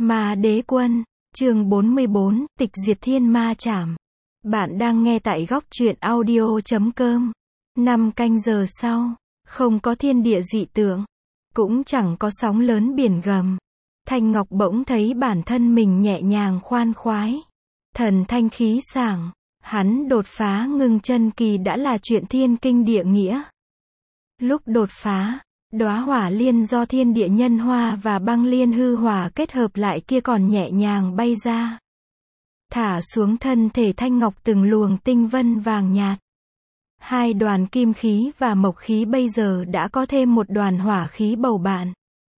Ma Đế Quân, chương 44, Tịch Diệt Thiên Ma Trảm. Bạn đang nghe tại góc truyện audio.com. 5 canh giờ sau, không có thiên địa dị tượng, cũng chẳng có sóng lớn biển gầm. Thanh Ngọc bỗng thấy bản thân mình nhẹ nhàng khoan khoái, thần thanh khí sảng, hắn đột phá ngưng chân kỳ đã là chuyện thiên kinh địa nghĩa. Lúc đột phá, đóa hỏa liên do thiên địa nhân hoa và băng liên hư hỏa kết hợp lại kia còn nhẹ nhàng bay ra, thả xuống thân thể Thanh Ngọc từng luồng tinh vân vàng nhạt. Hai đoàn kim khí và mộc khí bây giờ đã có thêm một đoàn hỏa khí bầu bạn.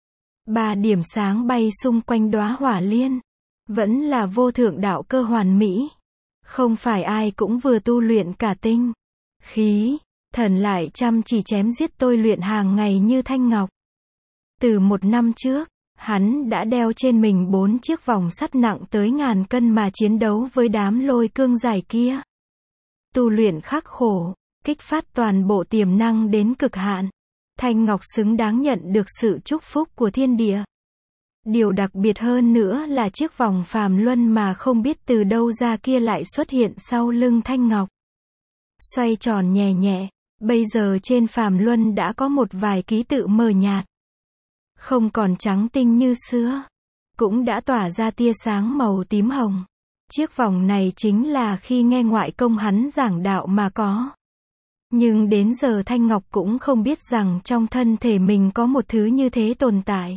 3 điểm sáng bay xung quanh đóa hỏa liên, vẫn là vô thượng đạo cơ hoàn mỹ. Không phải ai cũng vừa tu luyện cả tinh khí thần lại chăm chỉ chém giết tôi luyện hàng ngày như Thanh Ngọc. Từ 1 năm trước, hắn đã đeo trên mình 4 chiếc vòng sắt nặng tới ngàn cân mà chiến đấu với đám lôi cương giải kia. Tu luyện khắc khổ, kích phát toàn bộ tiềm năng đến cực hạn. Thanh Ngọc xứng đáng nhận được sự chúc phúc của thiên địa. Điều đặc biệt hơn nữa là chiếc vòng phàm luân mà không biết từ đâu ra kia lại xuất hiện sau lưng Thanh Ngọc. Xoay tròn nhẹ nhẹ, bây giờ trên phàm luân đã có một vài ký tự mờ nhạt. Không còn trắng tinh như xưa, cũng đã tỏa ra tia sáng màu tím hồng. Chiếc vòng này chính là khi nghe ngoại công hắn giảng đạo mà có. Nhưng đến giờ Thanh Ngọc cũng không biết rằng trong thân thể mình có một thứ như thế tồn tại.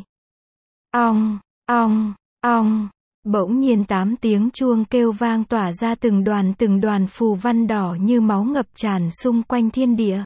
Ong, ong, ong, bỗng nhiên 8 tiếng chuông kêu vang tỏa ra từng đoàn phù văn đỏ như máu ngập tràn xung quanh thiên địa.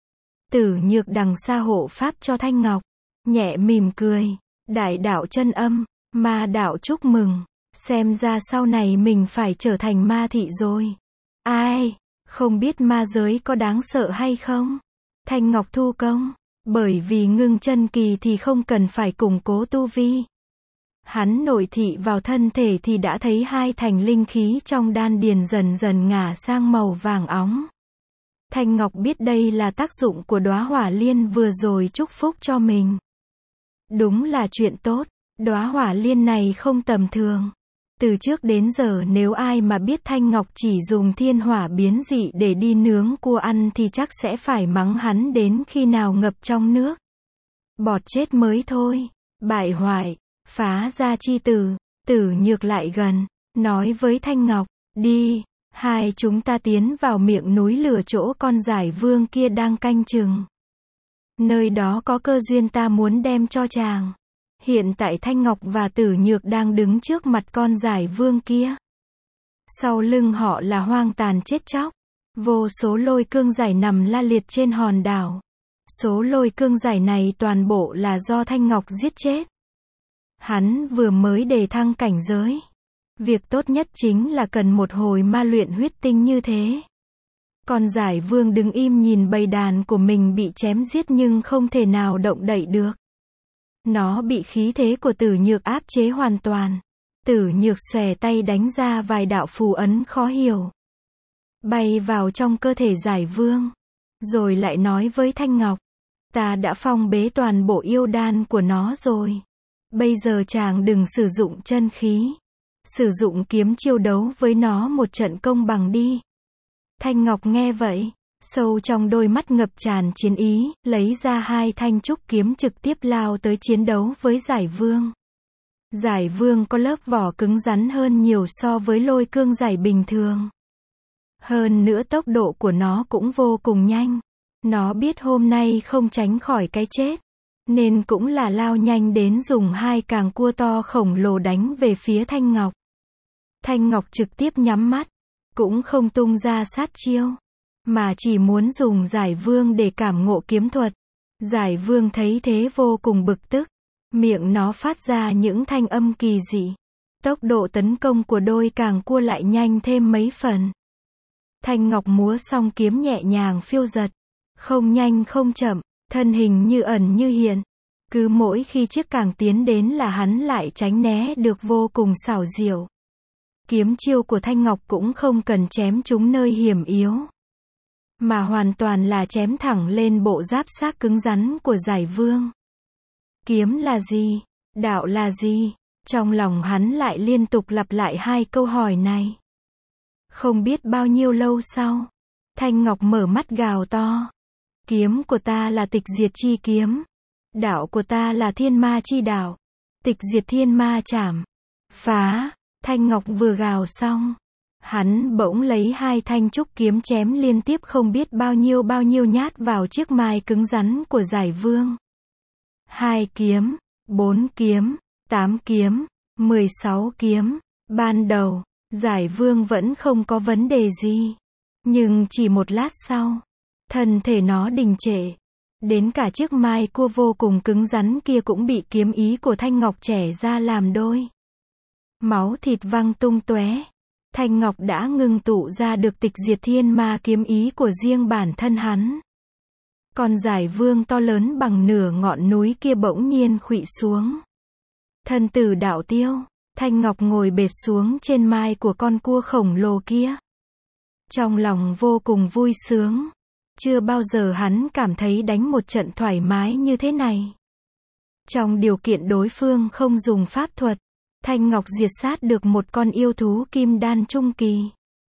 Tử Nhược đằng xa hộ pháp cho Thanh Ngọc, nhẹ mỉm cười, đại đạo chân âm, ma đạo chúc mừng, xem ra sau này mình phải trở thành ma thị rồi. Ai, không biết ma giới có đáng sợ hay không? Thanh Ngọc thu công, bởi vì ngưng chân kỳ thì không cần phải củng cố tu vi. Hắn nội thị vào thân thể thì đã thấy hai thành linh khí trong đan điền dần dần ngả sang màu vàng óng. Thanh Ngọc biết đây là tác dụng của đóa hỏa liên vừa rồi chúc phúc cho mình. Đúng là chuyện tốt, đóa hỏa liên này không tầm thường. Từ trước đến giờ nếu ai mà biết Thanh Ngọc chỉ dùng thiên hỏa biến dị để đi nướng cua ăn thì chắc sẽ phải mắng hắn đến khi nào ngập trong nước. Bọt chết mới thôi, bại hoại, phá ra chi tử. Tử Nhược lại gần, nói với Thanh Ngọc, đi, hai chúng ta tiến vào miệng núi lửa chỗ con giải vương kia đang canh chừng. Nơi đó có cơ duyên ta muốn đem cho chàng. Hiện tại Thanh Ngọc và Tử Nhược đang đứng trước mặt con giải vương kia. Sau lưng họ là hoang tàn chết chóc. Vô số lôi cương giải nằm la liệt trên hòn đảo. Số lôi cương giải này toàn bộ là do Thanh Ngọc giết chết. Hắn vừa mới đề thăng cảnh giới. Việc tốt nhất chính là cần một hồi ma luyện huyết tinh như thế. Con giải vương đứng im nhìn bầy đàn của mình bị chém giết nhưng không thể nào động đậy được. Nó bị khí thế của Tử Nhược áp chế hoàn toàn. Tử Nhược xòe tay đánh ra vài đạo phù ấn khó hiểu, bay vào trong cơ thể giải vương. Rồi lại nói với Thanh Ngọc, ta đã phong bế toàn bộ yêu đan của nó rồi. Bây giờ chàng đừng sử dụng chân khí, sử dụng kiếm chiêu đấu với nó một trận công bằng đi. Thanh Ngọc nghe vậy, sâu trong đôi mắt ngập tràn chiến ý, lấy ra 2 thanh trúc kiếm trực tiếp lao tới chiến đấu với giải vương. Giải vương có lớp vỏ cứng rắn hơn nhiều so với lôi cương giải bình thường. Hơn nữa tốc độ của nó cũng vô cùng nhanh. Nó biết hôm nay không tránh khỏi cái chết, nên cũng là lao nhanh đến dùng 2 càng cua to khổng lồ đánh về phía Thanh Ngọc. Thanh Ngọc trực tiếp nhắm mắt, cũng không tung ra sát chiêu, mà chỉ muốn dùng giải vương để cảm ngộ kiếm thuật. Giải vương thấy thế vô cùng bực tức, miệng nó phát ra những thanh âm kỳ dị. Tốc độ tấn công của đôi càng cua lại nhanh thêm mấy phần. Thanh Ngọc múa song kiếm nhẹ nhàng phiêu dật, không nhanh không chậm, thân hình như ẩn như hiện. Cứ mỗi khi chiếc càng tiến đến là hắn lại tránh né được vô cùng xảo diệu. Kiếm chiêu của Thanh Ngọc cũng không cần chém trúng nơi hiểm yếu, mà hoàn toàn là chém thẳng lên bộ giáp xác cứng rắn của giải vương. Kiếm là gì? Đạo là gì? Trong lòng hắn lại liên tục lặp lại hai câu hỏi này. Không biết bao nhiêu lâu sau, Thanh Ngọc mở mắt gào to. Kiếm của ta là tịch diệt chi kiếm. Đạo của ta là thiên ma chi đạo. Tịch diệt thiên ma trảm. Phá. Thanh Ngọc vừa gào xong, hắn bỗng lấy hai thanh trúc kiếm chém liên tiếp không biết bao nhiêu nhát vào chiếc mai cứng rắn của Giải Vương. 2 kiếm, 4 kiếm, 8 kiếm, 16 kiếm. Ban đầu, Giải Vương vẫn không có vấn đề gì. Nhưng chỉ một lát sau, thân thể nó đình trệ. Đến cả chiếc mai cua vô cùng cứng rắn kia cũng bị kiếm ý của Thanh Ngọc chẻ ra làm đôi. Máu thịt văng tung tóe. Thanh Ngọc đã ngưng tụ ra được tịch diệt thiên ma kiếm ý của riêng bản thân hắn. Còn Giải Vương to lớn bằng nửa ngọn núi kia bỗng nhiên khuỵu xuống. Thân tử đạo tiêu, Thanh Ngọc ngồi bệt xuống trên mai của con cua khổng lồ kia. Trong lòng vô cùng vui sướng. Chưa bao giờ hắn cảm thấy đánh một trận thoải mái như thế này. Trong điều kiện đối phương không dùng pháp thuật, Thanh Ngọc diệt sát được một con yêu thú kim đan trung kỳ.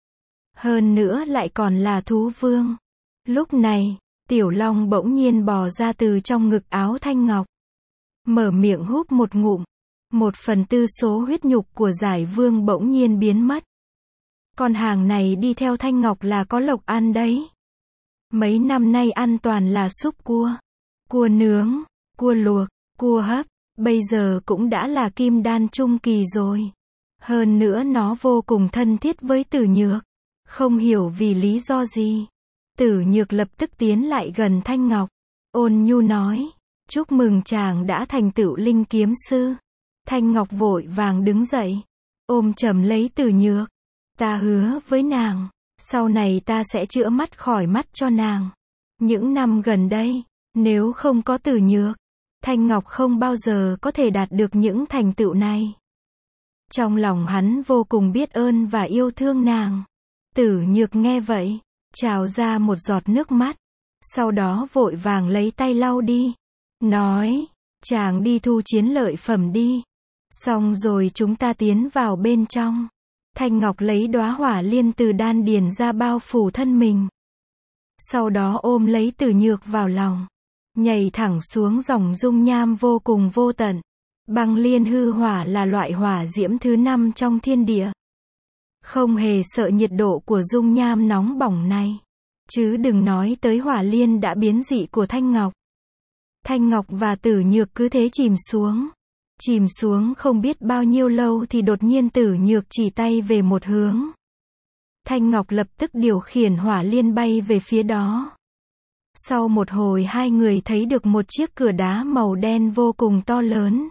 Hơn nữa lại còn là thú vương. Lúc này, Tiểu Long bỗng nhiên bò ra từ trong ngực áo Thanh Ngọc. Mở miệng húp một ngụm. 1/4 số huyết nhục của Giải Vương bỗng nhiên biến mất. Con hàng này đi theo Thanh Ngọc là có lộc ăn đấy. Mấy năm nay ăn toàn là súp cua, cua nướng, cua luộc, cua hấp, bây giờ cũng đã là kim đan trung kỳ rồi. Hơn nữa nó vô cùng thân thiết với Tử Nhược. Không hiểu vì lý do gì, Tử Nhược lập tức tiến lại gần Thanh Ngọc, ôn nhu nói, chúc mừng chàng đã thành tựu linh kiếm sư. Thanh Ngọc vội vàng đứng dậy, ôm chầm lấy Tử Nhược. Ta hứa với nàng, sau này ta sẽ chữa mắt khỏi mắt cho nàng. Những năm gần đây, nếu không có Tử Nhược, Thanh Ngọc không bao giờ có thể đạt được những thành tựu này. Trong lòng hắn vô cùng biết ơn và yêu thương nàng. Tử Nhược nghe vậy, trào ra một giọt nước mắt. Sau đó vội vàng lấy tay lau đi. Nói, chàng đi thu chiến lợi phẩm đi. Xong rồi chúng ta tiến vào bên trong. Thanh Ngọc lấy đóa hỏa liên từ đan điền ra bao phủ thân mình. Sau đó ôm lấy Tử Nhược vào lòng. Nhảy thẳng xuống dòng dung nham vô cùng vô tận. Băng liên hư hỏa là loại hỏa diễm thứ 5 trong thiên địa. Không hề sợ nhiệt độ của dung nham nóng bỏng này. Chứ đừng nói tới hỏa liên đã biến dị của Thanh Ngọc. Thanh Ngọc và Tử Nhược cứ thế chìm xuống. Chìm xuống không biết bao nhiêu lâu thì đột nhiên Tử Nhược chỉ tay về một hướng. Thanh Ngọc lập tức điều khiển hỏa liên bay về phía đó. Sau một hồi hai người thấy được một chiếc cửa đá màu đen vô cùng to lớn.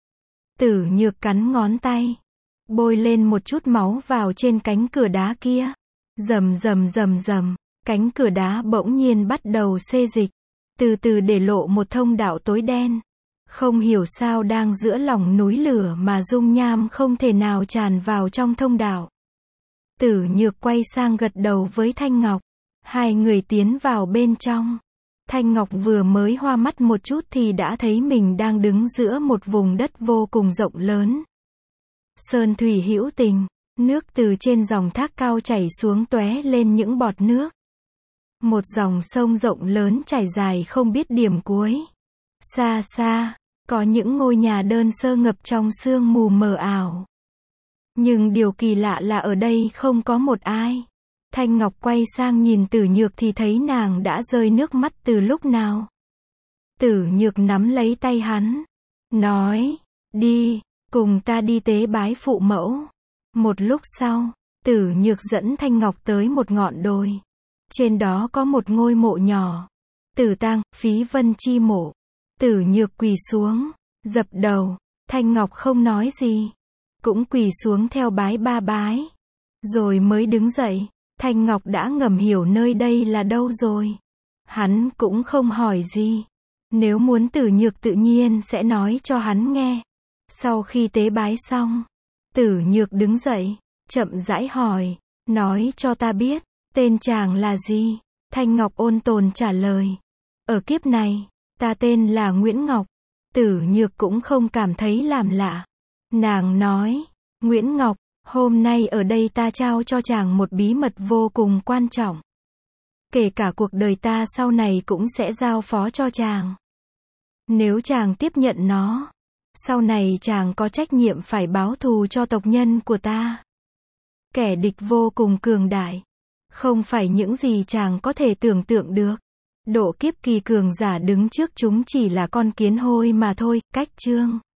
Tử Nhược cắn ngón tay, bôi lên một chút máu vào trên cánh cửa đá kia. Rầm rầm rầm rầm, cánh cửa đá bỗng nhiên bắt đầu xê dịch, từ từ để lộ một thông đạo tối đen. Không hiểu sao đang giữa lòng núi lửa mà dung nham không thể nào tràn vào trong thông đạo. Tử Nhược quay sang gật đầu với Thanh Ngọc. Hai người tiến vào bên trong. Thanh Ngọc vừa mới hoa mắt một chút thì đã thấy mình đang đứng giữa một vùng đất vô cùng rộng lớn. Sơn thủy hữu tình, nước từ trên dòng thác cao chảy xuống tóe lên những bọt nước. Một dòng sông rộng lớn chảy dài không biết điểm cuối. Xa xa, có những ngôi nhà đơn sơ ngập trong sương mù mờ ảo. Nhưng điều kỳ lạ là ở đây không có một ai. Thanh Ngọc quay sang nhìn Tử Nhược thì thấy nàng đã rơi nước mắt từ lúc nào. Tử Nhược nắm lấy tay hắn, nói, đi, cùng ta đi tế bái phụ mẫu. Một lúc sau, Tử Nhược dẫn Thanh Ngọc tới một ngọn đồi. Trên đó có một ngôi mộ nhỏ. Tử Tang, Phí Vân chi mộ. Tử Nhược quỳ xuống, dập đầu. Thanh Ngọc không nói gì, cũng quỳ xuống theo bái 3 bái. Rồi mới đứng dậy. Thanh Ngọc đã ngầm hiểu nơi đây là đâu rồi. Hắn cũng không hỏi gì. Nếu muốn Tử Nhược tự nhiên sẽ nói cho hắn nghe. Sau khi tế bái xong, Tử Nhược đứng dậy, chậm rãi hỏi, nói cho ta biết, tên chàng là gì? Thanh Ngọc ôn tồn trả lời, ở kiếp này, ta tên là Nguyễn Ngọc. Tử Nhược cũng không cảm thấy làm lạ. Nàng nói, Nguyễn Ngọc, hôm nay ở đây ta trao cho chàng một bí mật vô cùng quan trọng. Kể cả cuộc đời ta sau này cũng sẽ giao phó cho chàng. Nếu chàng tiếp nhận nó, sau này chàng có trách nhiệm phải báo thù cho tộc nhân của ta. Kẻ địch vô cùng cường đại. Không phải những gì chàng có thể tưởng tượng được. Độ kiếp kỳ cường giả đứng trước chúng chỉ là con kiến hôi mà thôi. Cách chương